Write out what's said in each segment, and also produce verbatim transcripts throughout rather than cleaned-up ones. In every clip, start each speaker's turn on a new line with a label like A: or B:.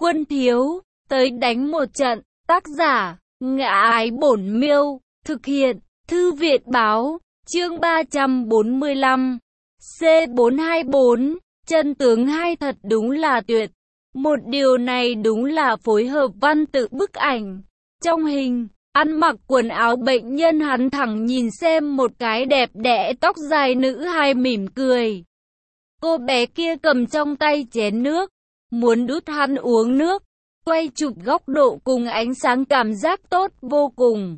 A: Quân thiếu, tới đánh một trận. Tác giả, Ngã Ái Bổn Miêu. Thực hiện, Thư viện báo. Chương ba trăm bốn mươi lăm. C bốn hai bốn. Chân tướng hai thật đúng là tuyệt. Một điều này đúng là phối hợp văn tự bức ảnh. Trong hình, ăn mặc quần áo bệnh nhân, hắn thẳng nhìn xem một cái đẹp đẽ tóc dài nữ hài mỉm cười. Cô bé kia cầm trong tay chén nước, muốn đút hắn uống nước. Quay chụp góc độ cùng ánh sáng cảm giác tốt vô cùng.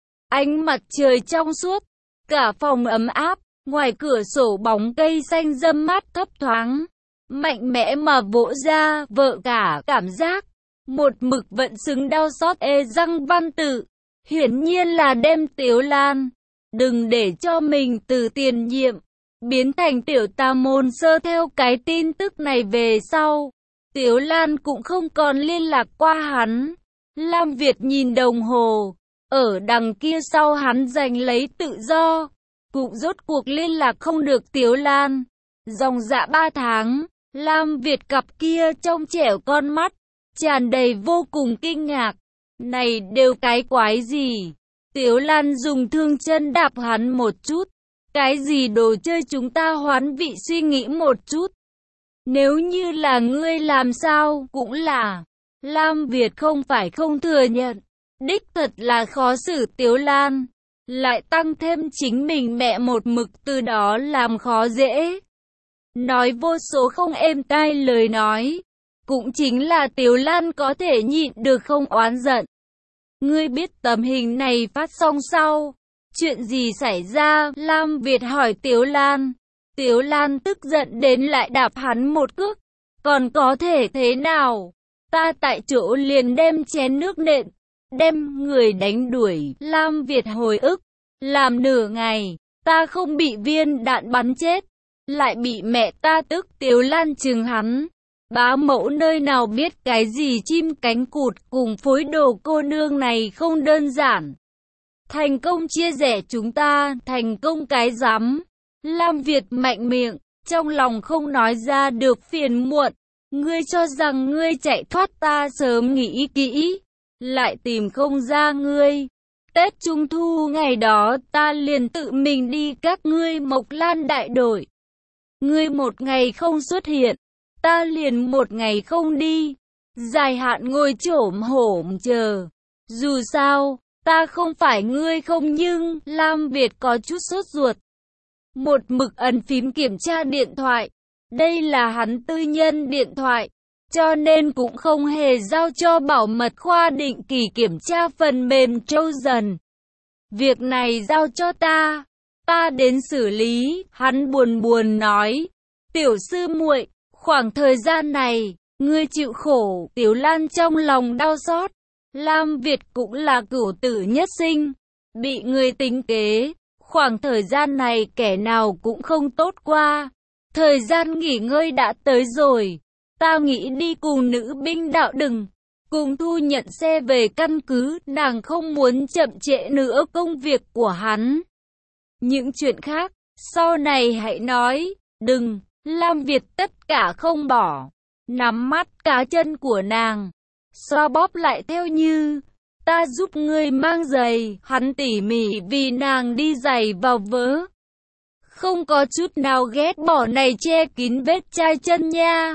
A: Ánh mặt trời trong suốt, cả phòng ấm áp, ngoài cửa sổ bóng cây xanh râm mát thấp thoáng. Mạnh mẽ mà vỗ ra, vợ cả cảm giác. Một mực vận xứng đau xót ê răng văn tự. Hiển nhiên là đem Tiếu Lan. Đừng để cho mình từ tiền nhiệm, biến thành tiểu tà môn sơ theo cái tin tức này về sau. Tiếu Lan cũng không còn liên lạc qua hắn. Lam Việt nhìn đồng hồ. Ở đằng kia sau hắn giành lấy tự do. Cũng rốt cuộc liên lạc không được Tiếu Lan. Dòng dã ba tháng. Lam Việt cặp kia trong trẻo con mắt, tràn đầy vô cùng kinh ngạc. Này đều cái quái gì? Tiếu Lan dùng thương chân đạp hắn một chút. Cái gì đồ chơi, chúng ta hoán vị suy nghĩ một chút. Nếu như là ngươi làm sao cũng là. Lam Việt không phải không thừa nhận. Đích thật là khó xử Tiếu Lan. Lại tăng thêm chính mình mẹ một mực từ đó làm khó dễ. Nói vô số không êm tai lời nói. Cũng chính là Tiếu Lan có thể nhịn được không oán giận. Ngươi biết tấm hình này phát xong sau, chuyện gì xảy ra? Lam Việt hỏi Tiếu Lan. Tiếu Lan tức giận đến lại đạp hắn một cước. Còn có thể thế nào? Ta tại chỗ liền đem chén nước nện, đem người đánh đuổi. Lam Việt hồi ức. Làm nửa ngày, ta không bị viên đạn bắn chết, lại bị mẹ ta tức. Tiếu Lan chừng hắn. Bá mẫu nơi nào biết cái gì chim cánh cụt, cùng phối đồ cô nương này không đơn giản. Thành công chia rẽ chúng ta, thành công cái rắm. Lam Việt mạnh miệng, trong lòng không nói ra được phiền muộn. Ngươi cho rằng ngươi chạy thoát ta sớm nghĩ kỹ, lại tìm không ra ngươi. Tết Trung Thu ngày đó ta liền tự mình đi các ngươi Mộc Lan đại đội. Ngươi một ngày không xuất hiện, ta liền một ngày không đi. Dài hạn ngồi chổm hổm chờ. Dù sao, ta không phải ngươi không, nhưng Lam Việt có chút sốt ruột. Một mực ấn phím kiểm tra điện thoại. Đây là hắn tư nhân điện thoại, cho nên cũng không hề giao cho bảo mật khoa định kỳ kiểm tra phần mềm trâu dần. Việc này giao cho ta, ta đến xử lý. Hắn buồn buồn nói. Tiểu sư muội, khoảng thời gian này, ngươi chịu khổ. Tiếu Lan trong lòng đau xót. Lam Việt cũng là cửu tử nhất sinh, bị người tính kế. Khoảng thời gian này kẻ nào cũng không tốt qua. Thời gian nghỉ ngơi đã tới rồi. Ta nghĩ đi cùng nữ binh đạo đừng. Cùng thu nhận xe về căn cứ. Nàng không muốn chậm trễ nữa công việc của hắn. Những chuyện khác, sau này hãy nói. Đừng. Lam Việt tất cả không bỏ. Nắm mắt cá chân của nàng, xoa bóp lại theo như. Ta giúp ngươi mang giày. Hắn tỉ mỉ vì nàng đi giày vào vớ. Không có chút nào ghét bỏ, này che kín vết chai chân nha.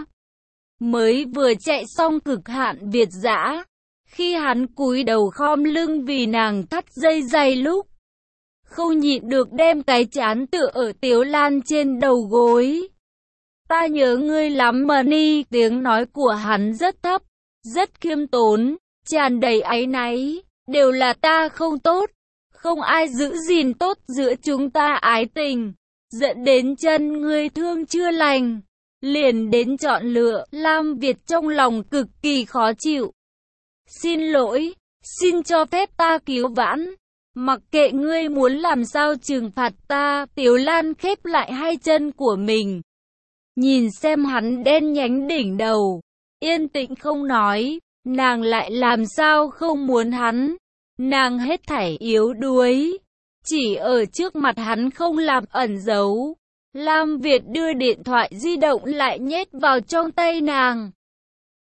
A: Mới vừa chạy xong cực hạn việt dã, khi hắn cúi đầu khom lưng vì nàng thắt dây giày lúc, không nhịn được đem cái trán tựa ở Tiếu Lan trên đầu gối. Ta nhớ ngươi lắm Mani. Tiếng nói của hắn rất thấp, rất khiêm tốn, tràn đầy áy náy. Đều là ta không tốt, không ai giữ gìn tốt giữa chúng ta ái tình, dẫn đến chân ngươi thương chưa lành, liền đến chọn lựa. Lam Việt trong lòng cực kỳ khó chịu. Xin lỗi, xin cho phép ta cứu vãn. Mặc kệ ngươi muốn làm sao trừng phạt ta. Tiếu Lan khép lại hai chân của mình, nhìn xem hắn đen nhánh đỉnh đầu, yên tĩnh không nói. Nàng lại làm sao không muốn hắn. Nàng hết thảy yếu đuối, chỉ ở trước mặt hắn không làm ẩn giấu. Lam Việt đưa điện thoại di động lại nhét vào trong tay nàng.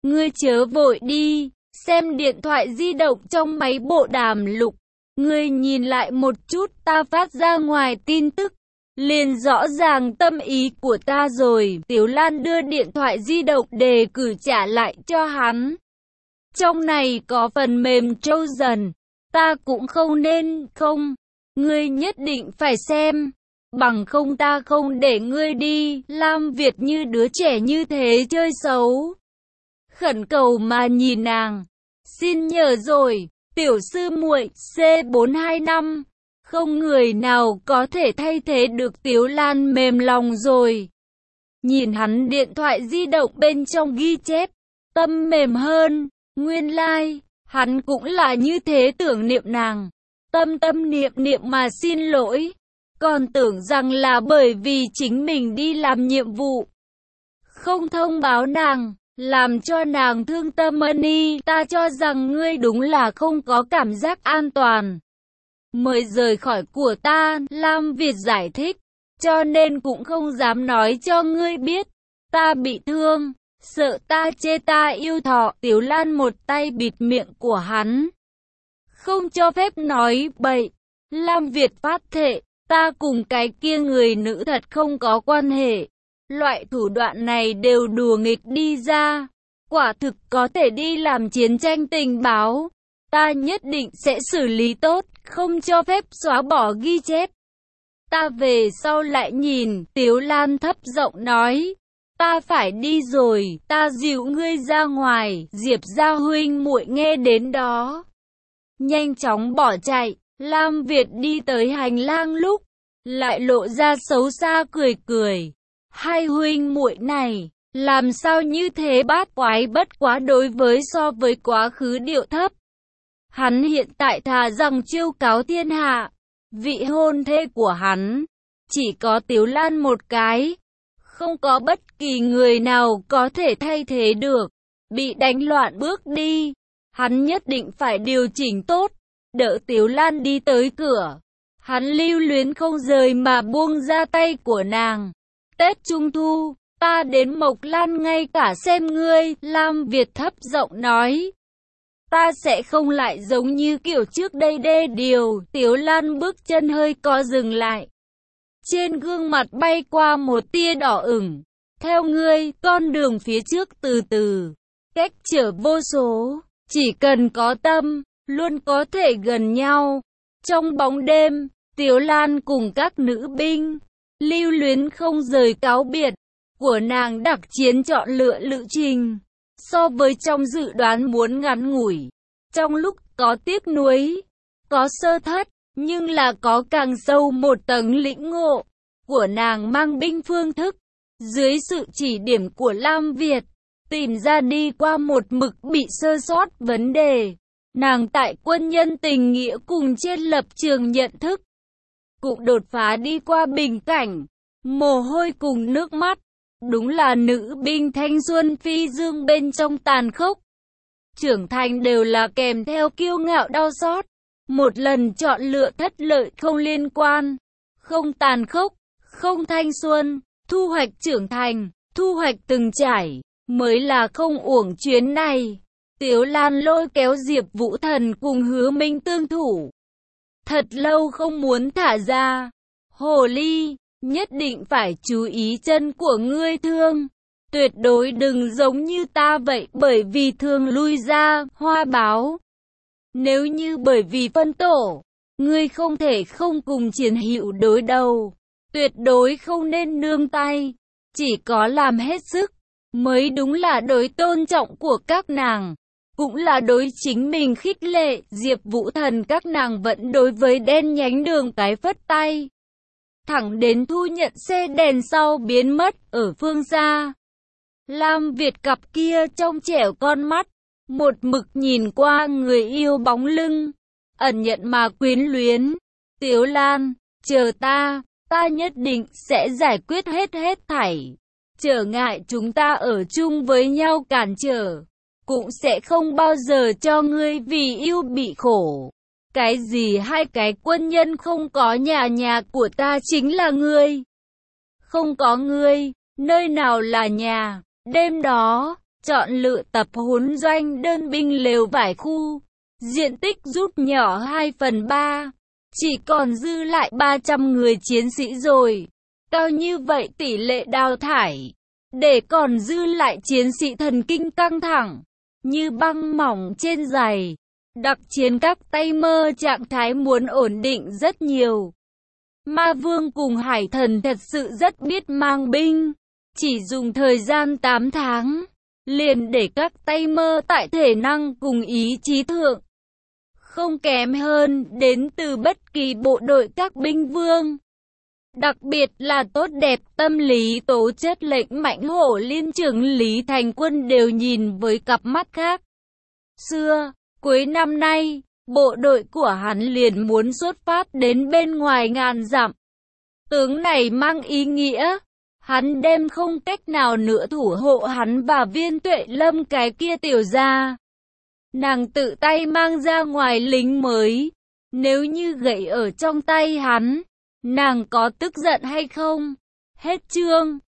A: Ngươi chớ vội đi, xem điện thoại di động trong máy bộ đàm lục. Ngươi nhìn lại một chút, ta phát ra ngoài tin tức. Liền rõ ràng tâm ý của ta rồi. Tiếu Lan đưa điện thoại di động đề cử trả lại cho hắn. Trong này có phần mềm trâu dần. Ta cũng không nên, không. Ngươi nhất định phải xem. Bằng không ta không để ngươi đi. Lam Việt như đứa trẻ như thế chơi xấu. Khẩn cầu mà nhìn nàng. Xin nhờ rồi, tiểu sư muội C bốn hai năm. Không người nào có thể thay thế được Tiếu Lan mềm lòng rồi. Nhìn hắn điện thoại di động bên trong ghi chép. Tâm mềm hơn. Nguyên lai, like, hắn cũng là như thế tưởng niệm nàng. Tâm tâm niệm niệm mà xin lỗi. Còn tưởng rằng là bởi vì chính mình đi làm nhiệm vụ. Không thông báo nàng, làm cho nàng thương tâm Mani. Ta cho rằng ngươi đúng là không có cảm giác an toàn. Mới rời khỏi của ta, Lam Việt giải thích. Cho nên cũng không dám nói cho ngươi biết. Ta bị thương. Sợ ta chê ta yêu thọ. Tiếu Lan một tay bịt miệng của hắn. Không cho phép nói bậy. Lam Việt phát thệ. Ta cùng cái kia người nữ thật không có quan hệ. Loại thủ đoạn này đều đùa nghịch đi ra. Quả thực có thể đi làm chiến tranh tình báo. Ta nhất định sẽ xử lý tốt. Không cho phép xóa bỏ ghi chép. Ta về sau lại nhìn. Tiếu Lan thấp giọng nói. Ta phải đi rồi, ta dìu ngươi ra ngoài. Diệp gia huynh muội nghe đến đó, nhanh chóng bỏ chạy. Lam Việt đi tới hành lang lúc, lại lộ ra xấu xa cười cười. Hai huynh muội này, làm sao như thế bát quái bất quá đối với so với quá khứ điệu thấp. Hắn hiện tại thà rằng chiêu cáo thiên hạ, vị hôn thê của hắn, chỉ có Tiếu Lan một cái. Không có bất kỳ người nào có thể thay thế được. Bị đánh loạn bước đi. Hắn nhất định phải điều chỉnh tốt. Đỡ Tiếu Lan đi tới cửa. Hắn lưu luyến không rời mà buông ra tay của nàng. Tết Trung Thu, ta đến Mộc Lan ngay cả xem ngươi. Lam Việt thấp giọng nói. Ta sẽ không lại giống như kiểu trước đây đê điều. Tiếu Lan bước chân hơi co dừng lại. Trên gương mặt bay qua một tia đỏ ửng. Theo ngươi, con đường phía trước từ từ. Cách trở vô số. Chỉ cần có tâm, luôn có thể gần nhau. Trong bóng đêm, Tiếu Lan cùng các nữ binh, lưu luyến không rời cáo biệt. Của nàng đặc chiến chọn lựa lữ trình. So với trong dự đoán muốn ngắn ngủi. Trong lúc có tiếc nuối, có sơ thất. Nhưng là có càng sâu một tầng lĩnh ngộ của nàng mang binh phương thức. Dưới sự chỉ điểm của Lam Việt, tìm ra đi qua một mực bị sơ sót vấn đề. Nàng tại quân nhân tình nghĩa cùng trên lập trường nhận thức, cũng đột phá đi qua bình cảnh, mồ hôi cùng nước mắt. Đúng là nữ binh thanh xuân phi dương bên trong tàn khốc. Trưởng thành đều là kèm theo kiêu ngạo đau xót. Một lần chọn lựa thất lợi không liên quan, không tàn khốc, không thanh xuân, thu hoạch trưởng thành, thu hoạch từng trải, mới là không uổng chuyến này. Tiếu Lan lôi kéo Diệp Vũ Thần cùng Hứa Minh tương thủ. Thật lâu không muốn thả ra. Hồ ly, nhất định phải chú ý chân của ngươi thương. Tuyệt đối đừng giống như ta vậy bởi vì thường lui ra, hoa báo. Nếu như bởi vì phân tổ, ngươi không thể không cùng chiến hữu đối đầu. Tuyệt đối không nên nương tay. Chỉ có làm hết sức, mới đúng là đối tôn trọng của các nàng. Cũng là đối chính mình khích lệ. Diệp Vũ Thần các nàng vẫn đối với đen nhánh đường cái phất tay. Thẳng đến thu nhận xe đèn sau biến mất ở phương xa. Lam Việt cặp kia trong trẻo con mắt, một mực nhìn qua người yêu bóng lưng, ẩn nhận mà quyến luyến. Tiếu Lan, chờ ta, ta nhất định sẽ giải quyết hết hết thảy. Trở ngại chúng ta ở chung với nhau cản trở, cũng sẽ không bao giờ cho ngươi vì yêu bị khổ. Cái gì hai cái quân nhân không có nhà, nhà của ta chính là ngươi. Không có ngươi, nơi nào là nhà? Đêm đó, chọn lựa tập huấn doanh đơn binh lều vải khu, diện tích rút nhỏ hai phần ba, chỉ còn dư lại ba trăm người chiến sĩ rồi. Cao như vậy tỷ lệ đào thải, để còn dư lại chiến sĩ thần kinh căng thẳng, như băng mỏng trên giày. Đặc chiến các tay mơ trạng thái muốn ổn định rất nhiều. Ma Vương cùng Hải Thần thật sự rất biết mang binh, chỉ dùng thời gian tám tháng, liền để các tay mơ tại thể năng cùng ý chí thượng, không kém hơn đến từ bất kỳ bộ đội các binh vương. Đặc biệt là tốt đẹp tâm lý tố chất lệnh Mạnh Hổ Liên trưởng Lý Thành Quân đều nhìn với cặp mắt khác. Xưa, cuối năm nay, bộ đội của hắn liền muốn xuất phát đến bên ngoài ngàn dặm. Tướng này mang ý nghĩa, hắn đem không cách nào nữa thủ hộ hắn và Viên Tuệ Lâm cái kia tiểu gia. Nàng tự tay mang ra ngoài lính mới, nếu như gậy ở trong tay hắn, nàng có tức giận hay không? Hết chương.